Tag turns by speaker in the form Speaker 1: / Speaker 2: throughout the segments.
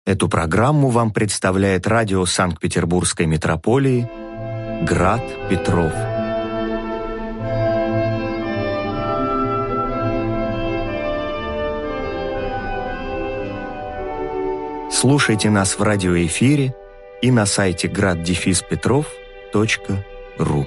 Speaker 1: Эту программу вам представляет радио Санкт-Петербургской митрополии «Град Петров». Слушайте нас в радиоэфире и на сайте grad-petrov.ru.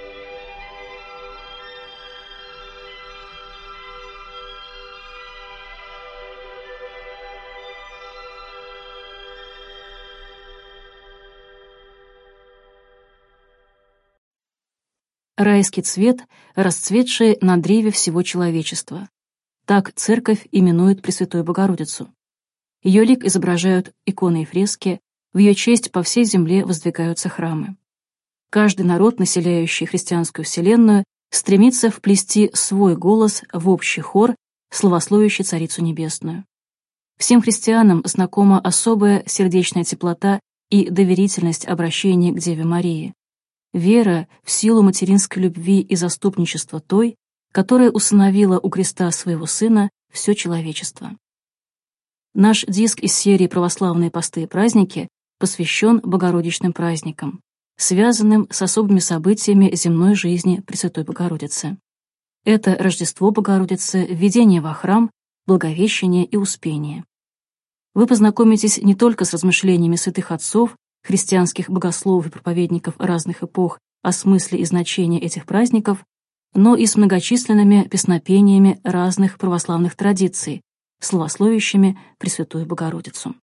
Speaker 2: Райский цвет, расцветший на древе всего человечества. Так церковь именует Пресвятую Богородицу. Ее лик изображают иконы и фрески, в ее честь по всей земле воздвигаются храмы. Каждый народ, населяющий христианскую вселенную, стремится вплести свой голос в общий хор, славословящий Царицу Небесную. Всем христианам знакома особая сердечная теплота и доверительность обращения к Деве Марии. Вера в силу материнской любви и заступничества той, которая усыновила у креста своего Сына все человечество. Наш диск из серии «Православные посты и праздники» посвящен Богородичным праздникам, связанным с особыми событиями земной жизни Пресвятой Богородицы. Это Рождество Богородицы, введение во храм, Благовещение и Успение. Вы познакомитесь не только с размышлениями святых отцов, христианских богословов и проповедников разных эпох о смысле и значении этих праздников, но и с многочисленными песнопениями разных православных традиций, славословящими Пресвятую Богородицу.